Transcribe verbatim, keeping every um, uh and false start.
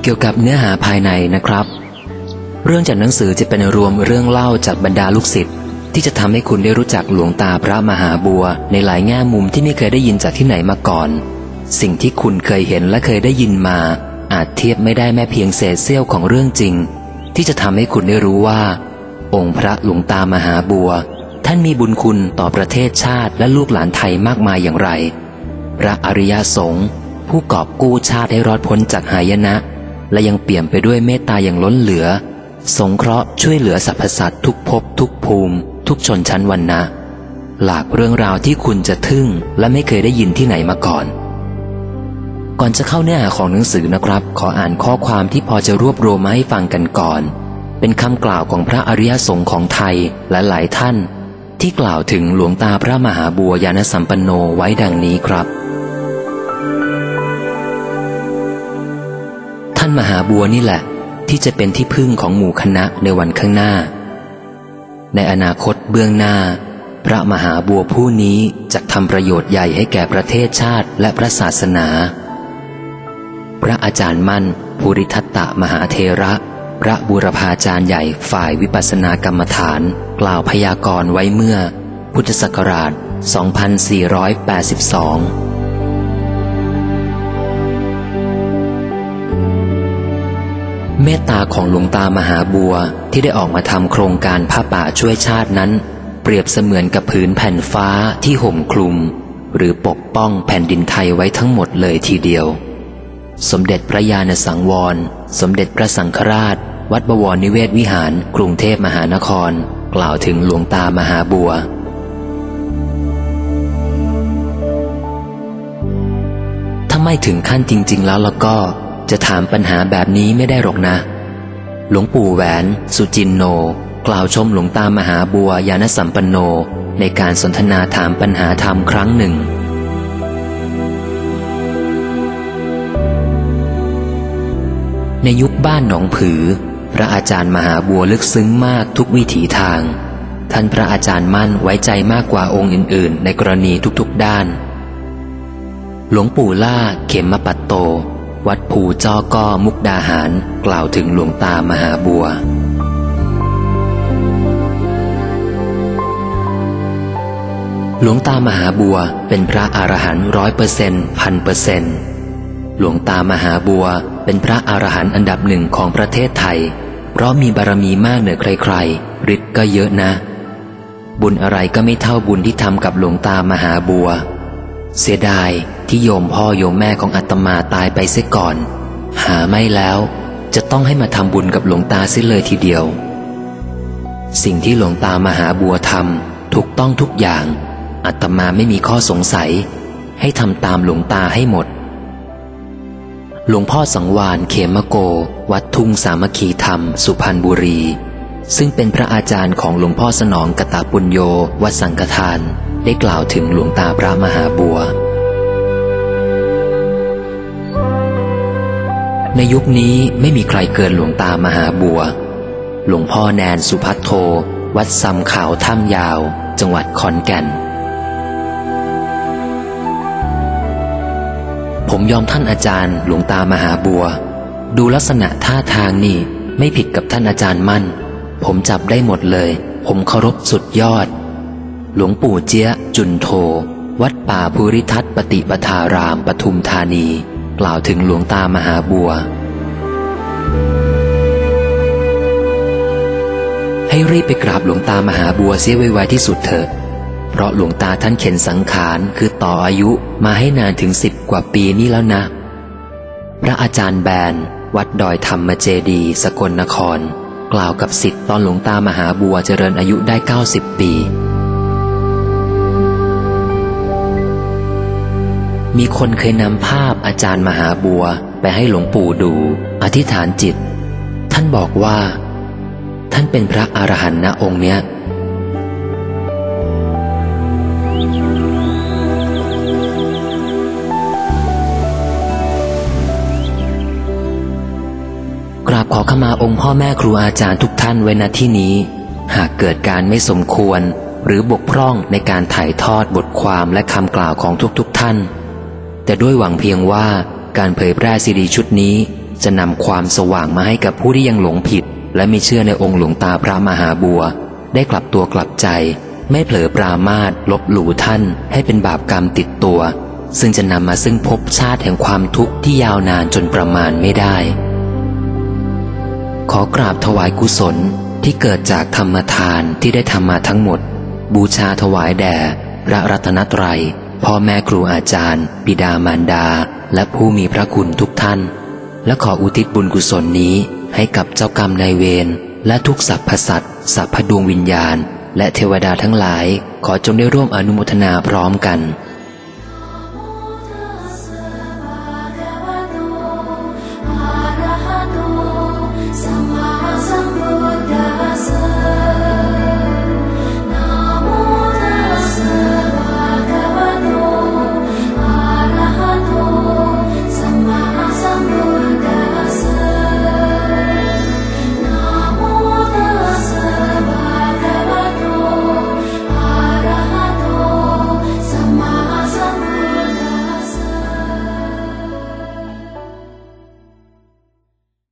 กี่ยวกับเนื้อหาภายในนะครับเรื่องจากหนังสือจะเป็นรวมเรื่องเล่าจากบรรดาลูกศิษย์ที่จะทำให้คุณได้รู้จักหลวงตาพระมหาบัวในหลายแง่มุมที่ไม่เคยได้ยินจากที่ไหนมาก่อนสิ่งที่คุณเคยเห็นและเคยได้ยินมาอาจเทียบไม่ได้แม้เพียงเศษเสี้ยวของเรื่องจริงที่จะทำให้คุณได้รู้ว่าองค์พระหลวงตามหาบัวท่านมีบุญคุณต่อประเทศชาติและลูกหลานไทยมากมายอย่างไรพระอริยสงฆ์ผู้กอบกู้ชาติให้รอดพ้นจากหายนะและยังเปี่ยมไปด้วยเมตตาอย่างล้นเหลือสงเคราะห์ช่วยเหลือสรรพสัตว์ทุกภพทุกภูมิทุกชนชั้นวรรณะหลากเรื่องราวที่คุณจะทึ่งและไม่เคยได้ยินที่ไหนมาก่อนก่อนจะเข้าเนื้อหาของหนังสือนะครับขออ่านข้อความที่พอจะรวบรวมมาให้ฟังกันก่อนเป็นคำกล่าวของพระอริยสงฆ์ของไทยและหลายท่านที่กล่าวถึงหลวงตาพระมหาบัวยานสัมปันโนไว้ดังนี้ครับท่านมหาบัวนี่แหละที่จะเป็นที่พึ่งของหมู่คณะในวันข้างหน้าในอนาคตเบื้องหน้าพระมหาบัวผู้นี้จะทำประโยชน์ใหญ่ให้แก่ประเทศชาติและพระศาสนาพระอาจารย์มั่นภูริทัตตมหาเถระพระบูรพาจารย์ใหญ่ฝ่ายวิปัสสนากรรมฐานกล่าวพยากรณ์ไว้เมื่อพุทธศักราช สองพันสี่ร้อยแปดสิบสอง เมตตาของหลวงตามหาบัวที่ได้ออกมาทำโครงการผ้าป่าช่วยชาตินั้นเปรียบเสมือนกับผืนแผ่นฟ้าที่ห่มคลุมหรือปกป้องแผ่นดินไทยไว้ทั้งหมดเลยทีเดียวสมเด็จพระญาณสังวรสมเด็จพระสังฆราชวัดบวรนิเวศวิหารกรุงเทพมหานครกล่าวถึงหลวงตามหาบัวถ้าไม่ถึงขั้นจริงๆแล้วแล้วก็จะถามปัญหาแบบนี้ไม่ได้หรอกนะหลวงปู่แหวนสุจินโนกล่าวชมหลวงตามหาบัวยานสัมปันโนในการสนทนาถามปัญหาธรรมครั้งหนึ่งในยุคบ้านหนองผือพระอาจารย์มหาบัวลึกซึ้งมากทุกวิถีทางท่านพระอาจารย์มั่นไว้ใจมากกว่าองค์อื่นๆในกรณีทุกๆด้านหลวงปู่ล่าเขมปัตโตวัดภูจ้อก้อมุกดาหารกล่าวถึงหลวงตามหาบัวหลวงตามหาบัวเป็นพระอรหันต์ร้อยเปอร์เซ็นต์พันเปอร์เซ็นต์หลวงตามหาบัวเป็นพระอรหันต์อันดับหนึ่งของประเทศไทยเพราะมีบารมีมากเหนือใครๆฤทธิ์ก็เยอะนะบุญอะไรก็ไม่เท่าบุญที่ทำกับหลวงตามหาบัวเสียดายที่โยมพ่อโยมแม่ของอาตมาตายไปเสียก่อนหาไม่แล้วจะต้องให้มาทำบุญกับหลวงตาเสียเลยทีเดียวสิ่งที่หลวงตามหาบัวทำถูกต้องทุกอย่างอาตมาไม่มีข้อสงสัยให้ทำตามหลวงตาให้หมดหลวงพ่อสังวาลเขมโกวัดทุ่งสามัคคีธรรมสุพรรณบุรีซึ่งเป็นพระอาจารย์ของหลวงพ่อสนองกตปุญโญวัดสังฆทานได้กล่าวถึงหลวงตาพระมหาบัวในยุคนี้ไม่มีใครเกินหลวงตามหาบัวหลวงพ่อแนนสุพัทโทวัดซำขาวถ้ำยาวจังหวัดขอนแก่นผมยอมท่านอาจารย์หลวงตามหาบัวดูลักษณะท่าทางนี่ไม่ผิดกับท่านอาจารย์มั่นผมจับได้หมดเลยผมเคารพสุดยอดหลวงปู่เจี๊ยจุนโทวัดป่าภูริทัตปฏิปทารามปทุมธานีกล่าวถึงหลวงตามหาบัวให้รีบไปกราบหลวงตามหาบัวเสียไวๆที่สุดเถอะเพราะหลวงตาท่านเข็นสังขารคือต่ออายุมาให้นานถึงสิบกว่าปีนี้แล้วนะพระอาจารย์แบนวัดดอยธรรมเจดีย์สกลนครกล่าวกับศิษย์ตอนหลวงตามหาบัวเจริญอายุได้เก้าสิบปีมีคนเคยนำภาพอาจารย์มหาบัวไปให้หลวงปู่ดูอธิษฐานจิตท่านบอกว่าท่านเป็นพระอรหันต์นะองค์เนี้ยกราบขอขมาองค์พ่อแม่ครูอาจารย์ทุกท่านไว้ณที่นี้หากเกิดการไม่สมควรหรือบกพร่องในการถ่ายทอดบทความและคำกล่าวของทุกๆท่านแต่ด้วยหวังเพียงว่าการเผยแพร่ซีดีชุดนี้จะนำความสว่างมาให้กับผู้ที่ยังหลงผิดและไม่เชื่อในองค์หลวงตาพระมหาบัวได้กลับตัวกลับใจไม่เผลอปรามาสลบหลู่ท่านให้เป็นบาปกรรมติดตัวซึ่งจะนำมาซึ่งภพชาติแห่งความทุกข์ที่ยาวนานจนประมาณไม่ได้ขอกราบถวายกุศลที่เกิดจากธรรมทานที่ได้ทำมาทั้งหมดบูชาถวายแด่พระรัตนตรัยพ่อแม่ครูอาจารย์บิดามารดาและผู้มีพระคุณทุกท่านและขออุทิศบุญกุศลนี้ให้กับเจ้ากรรมนายเวรและทุกสรรพสัตว์สรรพดวงวิญญาณและเทวดาทั้งหลายขอจงได้ร่วมอนุโมทนาพร้อมกัน